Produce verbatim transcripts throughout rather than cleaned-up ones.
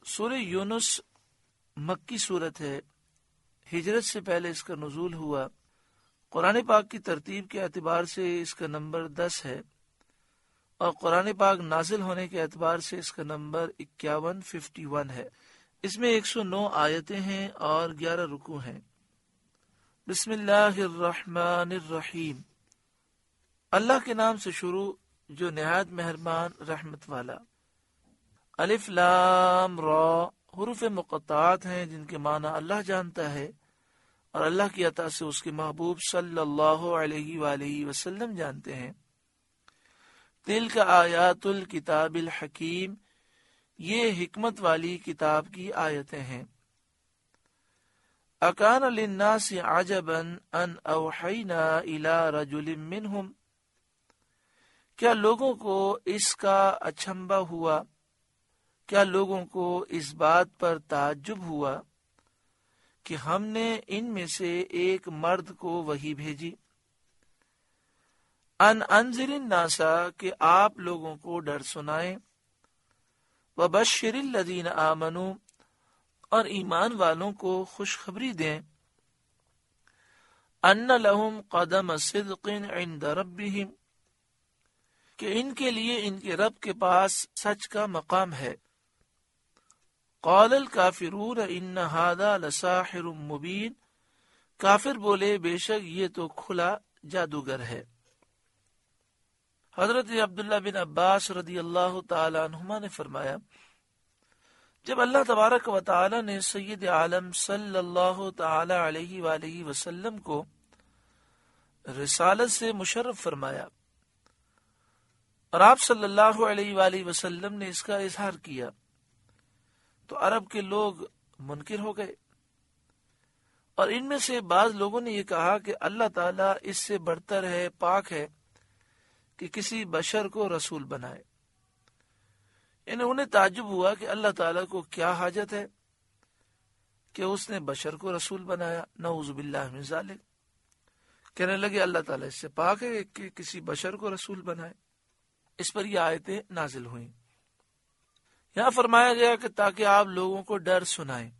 سورہ یونس مکی صورت ہے، ہجرت سے پہلے اس کا نزول ہوا۔ قرآن پاک کی ترتیب کے اعتبار سے اس کا نمبر دس ہے، اور قرآن پاک نازل ہونے کے اعتبار سے اس کا نمبر اکیاون ففٹی ون ہے۔ اس میں ایک سو نو آیتیں ہیں اور گیارہ رکوع ہیں۔ بسم اللہ الرحمن الرحیم، اللہ کے نام سے شروع جو نہایت مہربان رحمت والا۔ الف لام را، حروف مقطعات ہیں جن کے معنی اللہ جانتا ہے اور اللہ کی عطا سے اس کے محبوب صلی اللہ علیہ وآلہ وسلم جانتے ہیں۔ تلک آیات الکتاب الحکیم، یہ حکمت والی کتاب کی آیتیں ہیں۔ اکان للناس عجبا ان اوحینا الی رجل منہم، کیا لوگوں کو اس کا اچنبھا ہوا، کیا لوگوں کو اس بات پر تعجب ہوا کہ ہم نے ان میں سے ایک مرد کو وحی بھیجی، ان انذر الناس، کہ آپ لوگوں کو ڈر سنائیں، وبشر الذین آمنوا، اور ایمان والوں کو خوشخبری دیں، ان لہم قدم صدق عند ربہم، کہ ان کے لیے ان کے رب کے پاس سچ کا مقام ہے۔ قال الکافرون ان ھذا لساحر مبین، کافر بولے بے شک یہ تو کھلا جادوگر ہے۔ حضرت عبداللہ بن عباس رضی اللہ تعالی عنہما نے فرمایا، جب اللہ تبارک و تعالی نے سید عالم صلی اللہ تعالی علیہ وآلہ وسلم کو رسالت سے مشرف فرمایا اور آپ صلی اللہ علیہ وآلہ وسلم نے اس کا اظہار کیا، تو عرب کے لوگ منکر ہو گئے، اور ان میں سے بعض لوگوں نے یہ کہا کہ اللہ تعالیٰ اس سے برتر ہے، پاک ہے کہ کسی بشر کو رسول بنائے۔ یعنی انہیں تعجب ہوا کہ اللہ تعالیٰ کو کیا حاجت ہے کہ اس نے بشر کو رسول بنایا، نعوذ باللہ من ذالک۔ کہنے لگے اللہ تعالیٰ اس سے پاک ہے کہ کسی بشر کو رسول بنائے۔ اس پر یہ آیتیں نازل ہوئیں۔ یہاں فرمایا گیا کہ تاکہ آپ لوگوں کو ڈر سنائیں،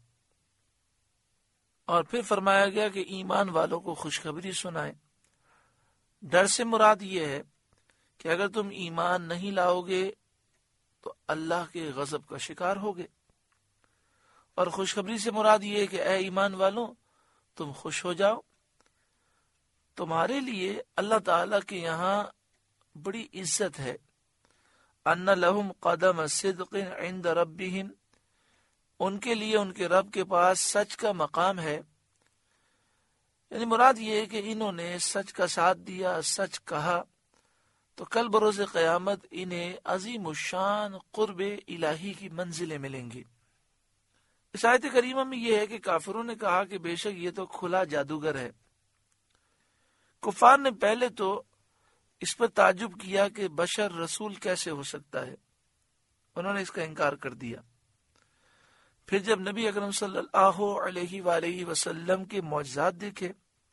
اور پھر فرمایا گیا کہ ایمان والوں کو خوشخبری سنائیں۔ ڈر سے مراد یہ ہے کہ اگر تم ایمان نہیں لاؤ گے تو اللہ کے غضب کا شکار ہوگے، اور خوشخبری سے مراد یہ ہے کہ اے ایمان والوں تم خوش ہو جاؤ، تمہارے لیے اللہ تعالیٰ کے یہاں بڑی عزت ہے۔ ان لہم قدم صدق عند ربہم، ان کے لیے ان کے رب کے پاس سچ کا مقام ہے۔ یعنی مراد یہ ہے کہ انہوں نے سچ کا ساتھ دیا، سچ کہا، تو کل بروز قیامت انہیں عظیم الشان قرب الہی کی منزلیں ملیں گی۔ اس آیت کریمہ میں یہ ہے کہ کافروں نے کہا کہ بے شک یہ تو کھلا جادوگر ہے۔ کفار نے پہلے تو اس پر تعجب کیا کہ بشر رسول کیسے ہو سکتا ہے، انہوں نے اس کا انکار کر دیا۔ پھر جب نبی اکرم صلی اللہ علیہ وآلہ وسلم کے معجزات دیکھے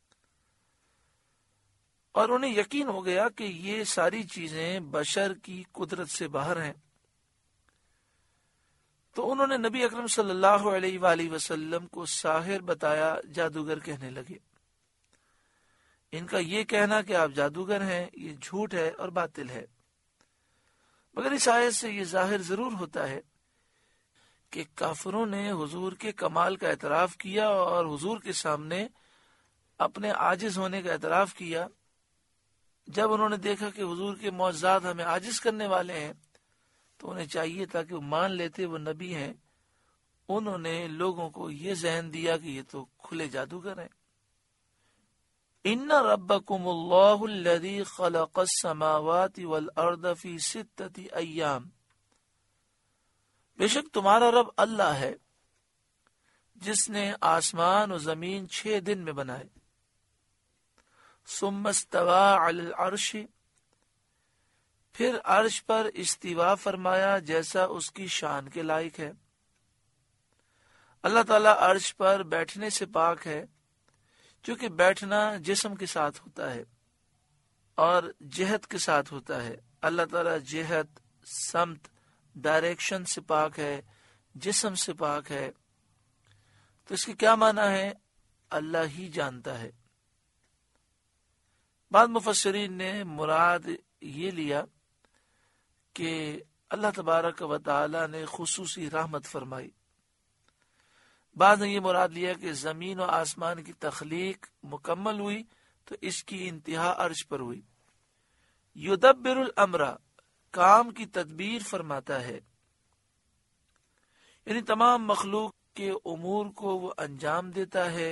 اور انہیں یقین ہو گیا کہ یہ ساری چیزیں بشر کی قدرت سے باہر ہیں، تو انہوں نے نبی اکرم صلی اللہ علیہ وآلہ وسلم کو ساحر بتایا، جادوگر کہنے لگے۔ ان کا یہ کہنا کہ آپ جادوگر ہیں یہ جھوٹ ہے اور باطل ہے، مگر اس آیت سے یہ ظاہر ضرور ہوتا ہے کہ کافروں نے حضور کے کمال کا اعتراف کیا اور حضور کے سامنے اپنے عاجز ہونے کا اعتراف کیا۔ جب انہوں نے دیکھا کہ حضور کے معجزات ہمیں عاجز کرنے والے ہیں تو انہیں چاہیے تھا کہ وہ مان لیتے وہ نبی ہیں۔ انہوں نے لوگوں کو یہ ذہن دیا کہ یہ تو کھلے جادوگر ہیں۔ ان ربکم اللہ الذی خلق السماوات والارض فی ستۃ ایام، بے شک تمہارا رب اللہ ہے جس نے آسمان و زمین چھ دن میں بنائے۔ ثم استوى علی العرش، پھر عرش پر استوا فرمایا جیسا اس کی شان کے لائق ہے۔ اللہ تعالیٰ عرش پر بیٹھنے سے پاک ہے، چونکہ بیٹھنا جسم کے ساتھ ہوتا ہے اور جہت کے ساتھ ہوتا ہے۔ اللہ تعالیٰ جہت، سمت، ڈائریکشن سے پاک ہے، جسم سے پاک ہے، تو اس کے کیا معنی ہے؟ اللہ ہی جانتا ہے۔ بعض مفسرین نے مراد یہ لیا کہ اللہ تبارک و تعالی نے خصوصی رحمت فرمائی۔ بعض نے یہ مراد لیا کہ زمین و آسمان کی تخلیق مکمل ہوئی تو اس کی انتہا عرش پر ہوئی۔ یدبر الامر، کام کی تدبیر فرماتا ہے، یعنی تمام مخلوق کے امور کو وہ انجام دیتا ہے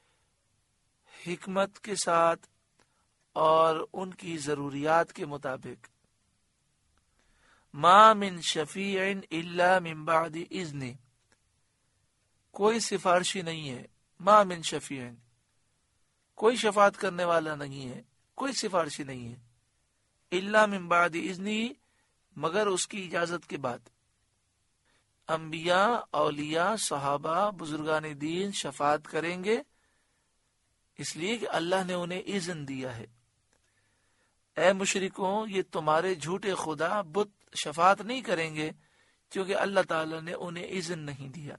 حکمت کے ساتھ اور ان کی ضروریات کے مطابق۔ ما من شفیع الا من بعد اذن، کوئی سفارشی نہیں ہے، ما من شفیع، کوئی شفاعت کرنے والا نہیں ہے، کوئی سفارشی نہیں ہے، الا من بعد اذنی، مگر اس کی اجازت کے بعد۔ انبیاء، اولیاء، صحابہ، بزرگان دین شفاعت کریں گے اس لیے کہ اللہ نے انہیں اذن دیا ہے۔ اے مشرکوں، یہ تمہارے جھوٹے خدا بت شفاعت نہیں کریں گے کیونکہ اللہ تعالی نے انہیں اذن نہیں دیا۔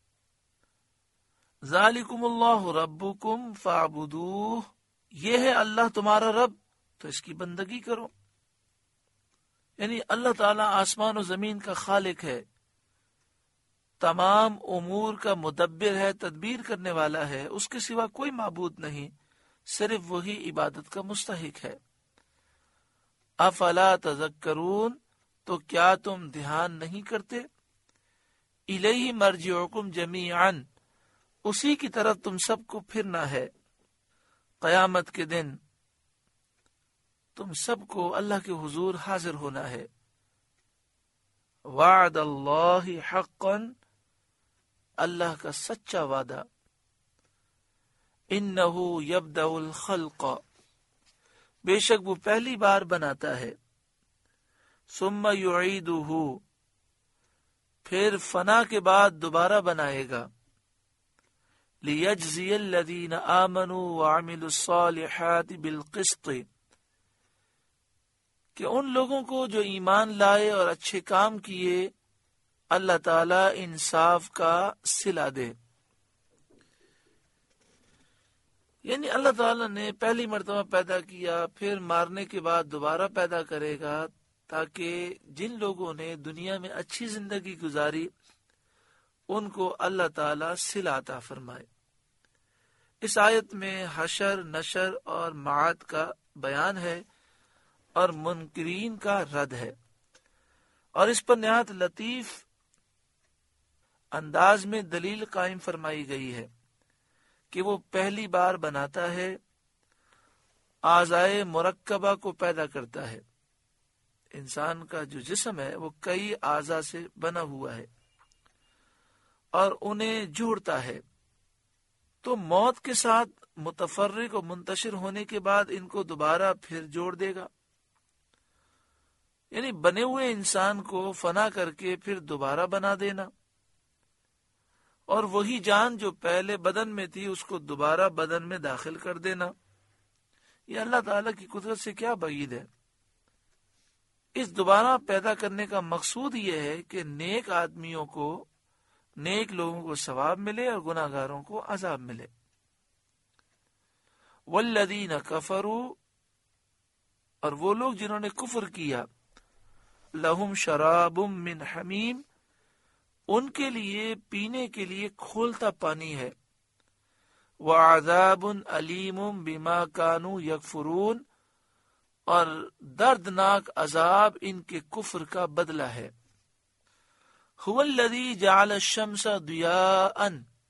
ذالکم اللہ ربکم فاعبدوہ، یہ ہے اللہ تمہارا رب تو اس کی بندگی کرو۔ یعنی اللہ تعالی آسمان و زمین کا خالق ہے، تمام امور کا مدبر ہے، تدبیر کرنے والا ہے، اس کے سوا کوئی معبود نہیں، صرف وہی عبادت کا مستحق ہے۔ افلا تذکرون، تو کیا تم دھیان نہیں کرتے؟ الیہ مرجعکم جمیعا، اسی کی طرف تم سب کو پھرنا ہے۔ قیامت کے دن تم سب کو اللہ کے حضور حاضر ہونا ہے۔ وعد اللہ حقا، اللہ کا سچا وعدہ۔ انہ یبدأ الخلق، بے شک وہ پہلی بار بناتا ہے۔ ثم یعیدہ، پھر فنا کے بعد دوبارہ بنائے گا۔ لیجزی الذین آمنوا وعملوا الصالحات بالقسط، کہ ان لوگوں کو جو ایمان لائے اور اچھے کام کیے اللہ تعالی انصاف کا صلہ دے۔ یعنی اللہ تعالی نے پہلی مرتبہ پیدا کیا، پھر مارنے کے بعد دوبارہ پیدا کرے گا تاکہ جن لوگوں نے دنیا میں اچھی زندگی گزاری ان کو اللہ تعالی صلہ عطا فرمائے۔ اس آیت میں حشر، نشر اور معاد کا بیان ہے اور منکرین کا رد ہے، اور اس پر نہایت لطیف انداز میں دلیل قائم فرمائی گئی ہے کہ وہ پہلی بار بناتا ہے، اعضائے مرکبہ کو پیدا کرتا ہے۔ انسان کا جو جسم ہے وہ کئی اعضاء سے بنا ہوا ہے اور انہیں جوڑتا ہے، تو موت کے ساتھ متفرق و منتشر ہونے کے بعد ان کو دوبارہ پھر جوڑ دے گا۔ یعنی بنے ہوئے انسان کو فنا کر کے پھر دوبارہ بنا دینا، اور وہی جان جو پہلے بدن میں تھی اس کو دوبارہ بدن میں داخل کر دینا، یہ اللہ تعالی کی قدرت سے کیا بعید ہے۔ اس دوبارہ پیدا کرنے کا مقصود یہ ہے کہ نیک آدمیوں کو، نیک لوگوں کو ثواب ملے اور گناہ گاروں کو عذاب ملے۔ والذین کفروا، اور وہ لوگ جنہوں نے کفر کیا، لہم شراب من حمیم، ان کے لیے پینے کے لیے کھولتا پانی ہے، وعذاب علیم بما کانوا یکفرون، اور دردناک عذاب ان کے کفر کا بدلہ ہے۔ هو الذی جعل الشمس ضیاء،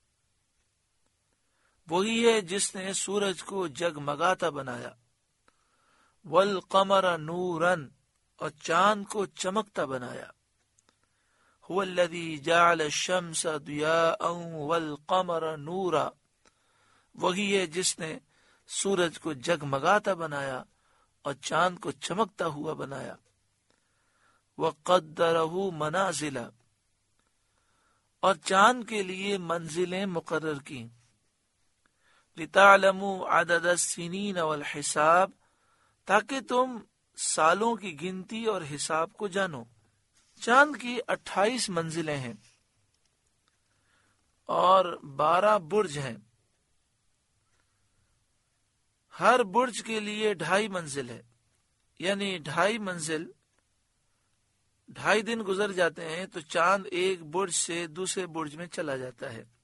وہی ہے جس نے سورج کو جگمگاتا بنایا، والقمر نورا، اور چاند کو چمکتا بنایا۔ هو الذی جعل الشمس ضیاء والقمر نورا، وہی ہے جس نے سورج کو جگمگاتا بنایا اور چاند کو چمکتا ہوا بنایا۔ وقدرہ منازل، اور چاند کے لیے منزلیں مقرر کی، لتعلموا عدد السنین والحساب، تاکہ تم سالوں کی گنتی اور حساب کو جانو۔ چاند کی اٹھائیس منزلیں ہیں، اور بارہ برج ہیں. ہر برج کے لیے ڈھائی منزل ہے، یعنی ڈھائی منزل ڈھائی دن گزر جاتے ہیں تو چاند ایک برج سے دوسرے برج میں چلا جاتا ہے.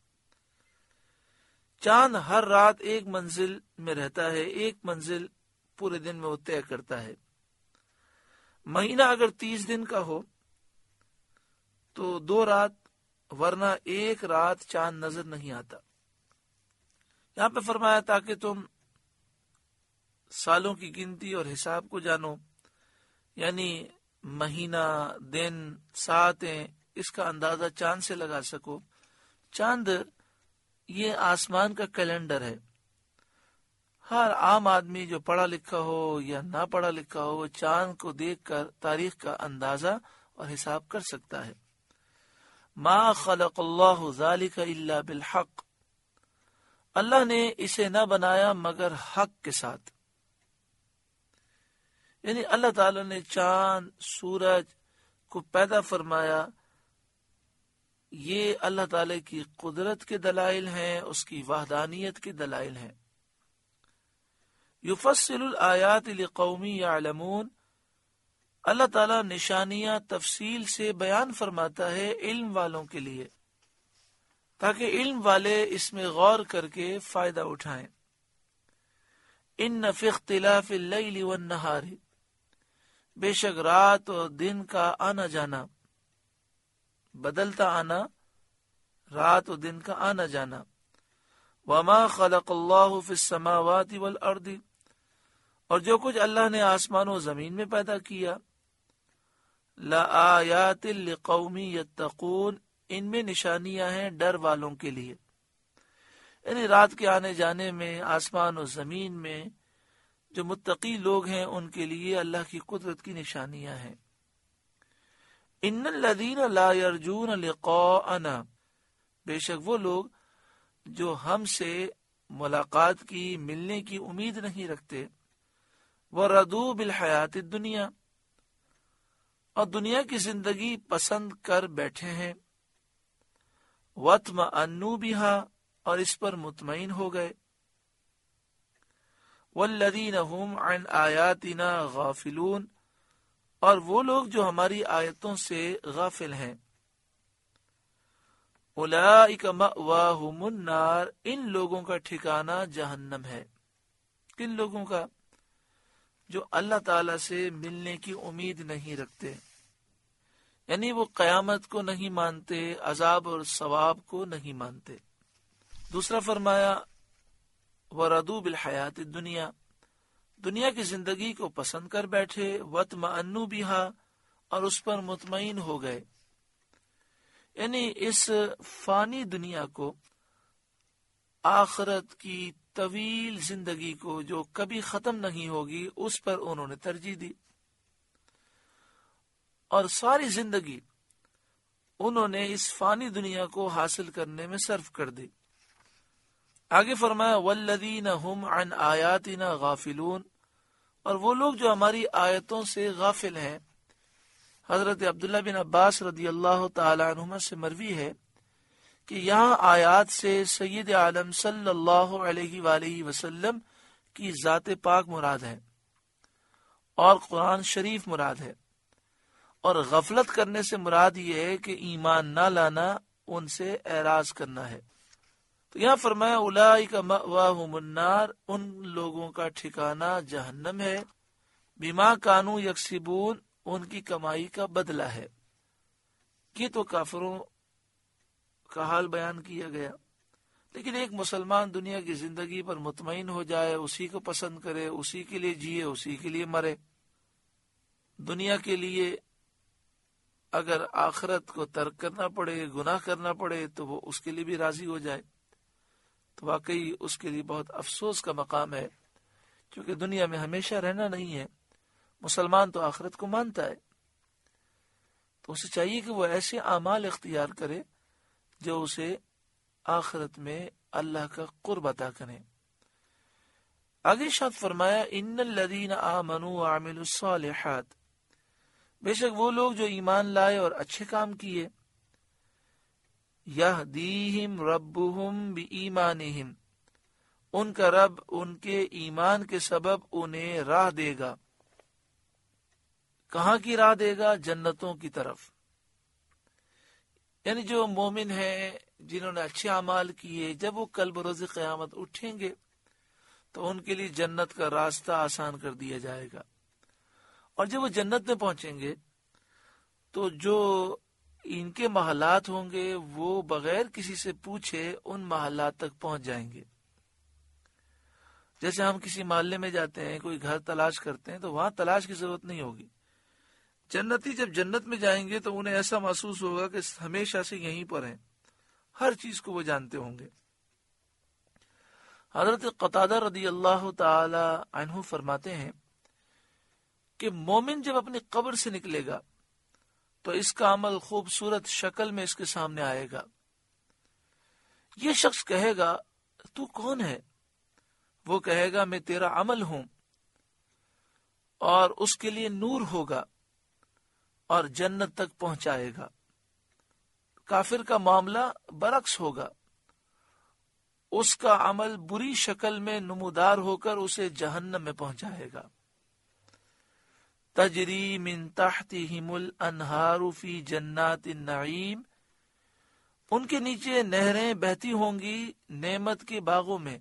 چاند ہر رات ایک منزل میں رہتا ہے، ایک منزل پورے دن میں وہ طے کرتا ہے. مہینہ اگر تیس دن کا ہو تو دو رات، ورنہ ایک رات چاند نظر نہیں آتا. یہاں پہ فرمایا تاکہ تم سالوں کی گنتی اور حساب کو جانو، یعنی مہینہ، دن، ساعتیں، اس کا اندازہ چاند سے لگا سکو. چاند یہ آسمان کا کیلنڈر ہے. ہر عام آدمی جو پڑھا لکھا ہو یا نہ پڑھا لکھا ہو وہ چاند کو دیکھ کر تاریخ کا اندازہ اور حساب کر سکتا ہے. ما خلق اللہ ذالک الا بالحق، اللہ نے اسے نہ بنایا مگر حق کے ساتھ. یعنی اللہ تعالی نے چاند، سورج کو پیدا فرمایا، یہ اللہ تعالی کی قدرت کے دلائل ہیں، اس کی وحدانیت کے دلائل ہیں. یفصل الآیات لقوم یعلمون، اللہ تعالیٰ نشانیاں تفصیل سے بیان فرماتا ہے علم والوں کے لیے، تاکہ علم والے اس میں غور کر کے فائدہ اٹھائیں. ان فی اختلاف اللیل والنہار، بے شک رات اور دن کا آنا جانا، بدلتا آنا، رات و دن کا آنا جانا. وما خلق اللہ فی السماوات والارض، اور جو کچھ اللہ نے آسمان و زمین میں پیدا کیا، لآیات لقوم یتقون، ان میں نشانیاں ہیں ڈر والوں کے لیے. یعنی رات کے آنے جانے میں، آسمان و زمین میں جو متقی لوگ ہیں ان کے لیے اللہ کی قدرت کی نشانیاں ہیں. ان الذین لا یرجون لقاءنا، بے شک وہ لوگ جو ہم سے ملاقات کی، ملنے کی امید نہیں رکھتے، وردوا بالحیات الدنیا، اور دنیا کی زندگی پسند کر بیٹھے ہیں، واطمأنوا بها، اور اس پر مطمئن ہو گئے، والذین هم عن آیاتنا غافلون، اور وہ لوگ جو ہماری آیتوں سے غافل ہیں. اولئک مأواہم النار، ان لوگوں کا ٹھکانہ جہنم ہے. کن لوگوں کا؟ جو اللہ تعالی سے ملنے کی امید نہیں رکھتے، یعنی وہ قیامت کو نہیں مانتے، عذاب اور ثواب کو نہیں مانتے. دوسرا فرمایا وردوا بالحیات الدنیا، دنیا کی زندگی کو پسند کر بیٹھے، واطمأنوا بها، اور اس پر مطمئن ہو گئے. یعنی اس فانی دنیا کو، آخرت کی طویل زندگی کو جو کبھی ختم نہیں ہوگی، اس پر انہوں نے ترجیح دی، اور ساری زندگی انہوں نے اس فانی دنیا کو حاصل کرنے میں صرف کر دی. آگے فرمایا والذین هم عن آیاتنا غافلون، اور وہ لوگ جو ہماری آیتوں سے غافل ہیں. حضرت عبداللہ بن عباس رضی اللہ تعالی عنہما سے مروی ہے کہ یہاں آیات سے سید عالم صلی اللہ علیہ وآلہ وسلم کی ذات پاک مراد ہے، اور قرآن شریف مراد ہے، اور غفلت کرنے سے مراد یہ ہے کہ ایمان نہ لانا، ان سے اعراض کرنا ہے. تو یہاں فرمایا اولئک مأواہم النار، ان لوگوں کا ٹھکانہ جہنم ہے، بما کانوا یکسبون، ان کی کمائی کا بدلہ ہے. یہ تو کافروں کا حال بیان کیا گیا. لیکن ایک مسلمان دنیا کی زندگی پر مطمئن ہو جائے، اسی کو پسند کرے، اسی کے لیے جیے، اسی کے لیے مرے. دنیا کے لیے اگر آخرت کو ترک کرنا پڑے، گناہ کرنا پڑے، تو وہ اس کے لیے بھی راضی ہو جائے، تو واقعی اس کے لیے بہت افسوس کا مقام ہے، کیونکہ دنیا میں ہمیشہ رہنا نہیں ہے. مسلمان تو آخرت کو مانتا ہے، تو اسے چاہیے کہ وہ ایسے اعمال اختیار کرے جو اسے آخرت میں اللہ کا قرب عطا کریں. آگے ارشاد فرمایا ان الذین آمنوا وعملوا الصالحات، بے شک وہ لوگ جو ایمان لائے اور اچھے کام کیے، یہدیہم ربہم بایمانہم، ان کا رب ان کے ایمان کے سبب انہیں راہ دے گا۔ کہاں کی راہ دے گا؟ جنتوں کی طرف۔ یعنی جو مومن ہیں، جنہوں نے اچھے اعمال کیے، جب وہ کل بروز قیامت اٹھیں گے تو ان کے لیے جنت کا راستہ آسان کر دیا جائے گا، اور جب وہ جنت میں پہنچیں گے تو جو ان کے محلات ہوں گے وہ بغیر کسی سے پوچھے ان محلات تک پہنچ جائیں گے۔ جیسے ہم کسی محلے میں جاتے ہیں، کوئی گھر تلاش کرتے ہیں، تو وہاں تلاش کی ضرورت نہیں ہوگی۔ جنتی جب جنت میں جائیں گے تو انہیں ایسا محسوس ہوگا کہ ہمیشہ سے یہیں پر ہیں، ہر چیز کو وہ جانتے ہوں گے۔ حضرت قتادہ رضی اللہ تعالی عنہ فرماتے ہیں کہ مومن جب اپنی قبر سے نکلے گا تو اس کا عمل خوبصورت شکل میں اس کے سامنے آئے گا۔ یہ شخص کہے گا تو کون ہے؟ وہ کہے گا میں تیرا عمل ہوں، اور اس کے لیے نور ہوگا اور جنت تک پہنچائے گا۔ کافر کا معاملہ برعکس ہوگا، اس کا عمل بری شکل میں نمودار ہو کر اسے جہنم میں پہنچائے گا۔ تجری من تحتہم الانہار فی جنات النعیم، ان کے نیچے نہریں بہتی ہوں گی نعمت کے باغوں میں۔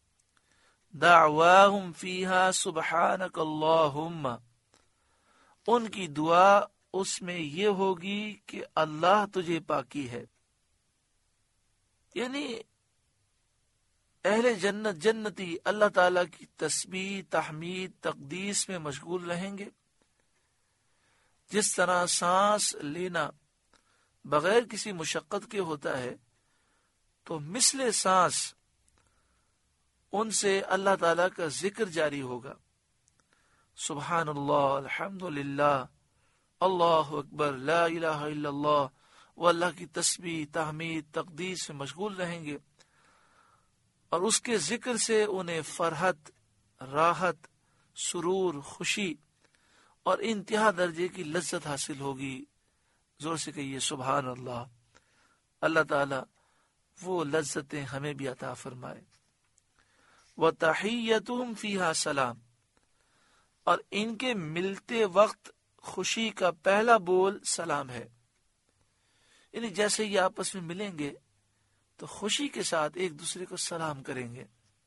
دعواہم فیہا سبحانک اللہم، ان کی دعا اس میں یہ ہوگی کہ اللہ تجھے پاکی ہے۔ یعنی اہل جنت جنتی اللہ تعالی کی تسبیح، تحمید، تقدیس میں مشغول رہیں گے۔ جس طرح سانس لینا بغیر کسی مشقت کے ہوتا ہے، تو مثل سانس ان سے اللہ تعالی کا ذکر جاری ہوگا۔ سبحان اللہ، الحمد للہ، اللہ اکبر، لا الہ الا اللہ، وہ اللہ کی تسبیح، تحمید، تقدیس سے مشغول رہیں گے، اور اس کے ذکر سے انہیں فرحت، راحت، سرور، خوشی اور انتہا درجے کی لذت حاصل ہوگی۔ زور سے کہیے سبحان اللہ۔ اللہ تعالی وہ لذتیں ہمیں بھی عطا فرمائے۔ وَتَحِيَّتُهُمْ فِيهَا سلام، اور ان کے ملتے وقت خوشی کا پہلا بول سلام ہے۔ یعنی جیسے یہ آپس میں ملیں گے تو خوشی کے ساتھ ایک دوسرے کو سلام کریں گے۔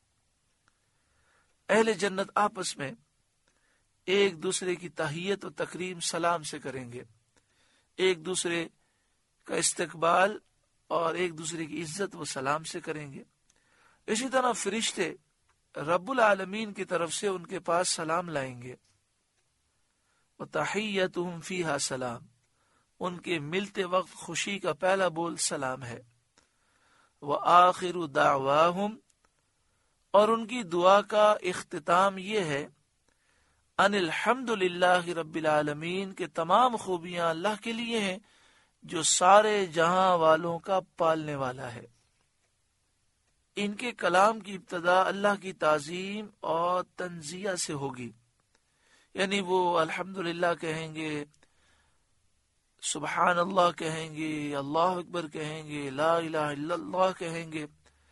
اہل جنت آپس میں ایک دوسرے کی تحیت و تکریم سلام سے کریں گے، ایک دوسرے کا استقبال اور ایک دوسرے کی عزت و سلام سے کریں گے۔ اسی طرح فرشتے رب العالمین کی طرف سے ان کے پاس سلام لائیں گے۔ وَتَحِيَّتُهُمْ فِيهَا سلام، ان کے ملتے وقت خوشی کا پہلا بول سلام ہے۔ وَآخِرُ دَعْوَاهُمْ، اور ان کی دعا کا اختتام یہ ہے ان الحمد للہ رب العالمین، کہ تمام خوبیاں اللہ کے لیے ہیں جو سارے جہاں والوں کا پالنے والا ہے۔ ان کے کلام کی ابتدا اللہ کی تعظیم اور تنزیہ سے ہوگی، یعنی وہ الحمدللہ کہیں گے، سبحان اللہ کہیں گے، اللہ اکبر کہیں گے، لا الہ الا اللہ کہیں گے۔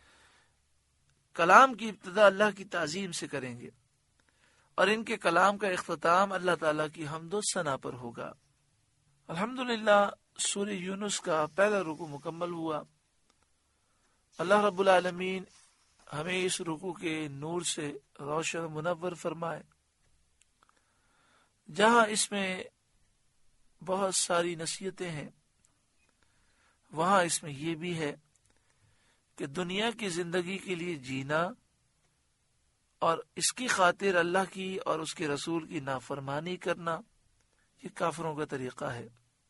کلام کی ابتدا اللہ کی تعظیم سے کریں گے، اور ان کے کلام کا اختتام اللہ تعالیٰ کی حمد و ثنا پر ہوگا۔ الحمدللہ سورہ یونس کا پہلا رکوع مکمل ہوا۔ اللہ رب العالمین ہمیں اس رکوع کے نور سے روشن منور فرمائے۔ جہاں اس میں بہت ساری نصیحتیں ہیں، وہاں اس میں یہ بھی ہے کہ دنیا کی زندگی کے لیے جینا اور اس کی خاطر اللہ کی اور اس کے رسول کی نافرمانی کرنا، یہ کافروں کا طریقہ ہے۔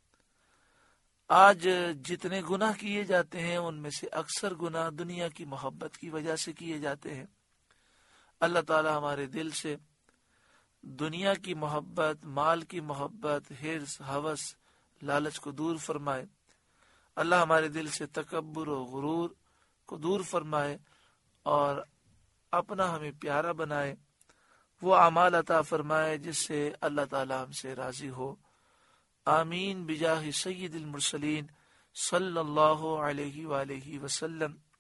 آج جتنے گناہ کیے جاتے ہیں ان میں سے اکثر گناہ دنیا کی محبت کی وجہ سے کیے جاتے ہیں۔ اللہ تعالی ہمارے دل سے دنیا کی محبت، مال کی محبت، حرص، ہوس، لالچ کو دور فرمائے۔ اللہ ہمارے دل سے تکبر و غرور کو دور فرمائے اور اپنا ہمیں پیارا بنائے۔ وہ اعمال عطا فرمائے جس سے اللہ تعالی ہم سے راضی ہو۔ آمین بجاہ سید المرسلین صلی اللہ علیہ وآلہ وسلم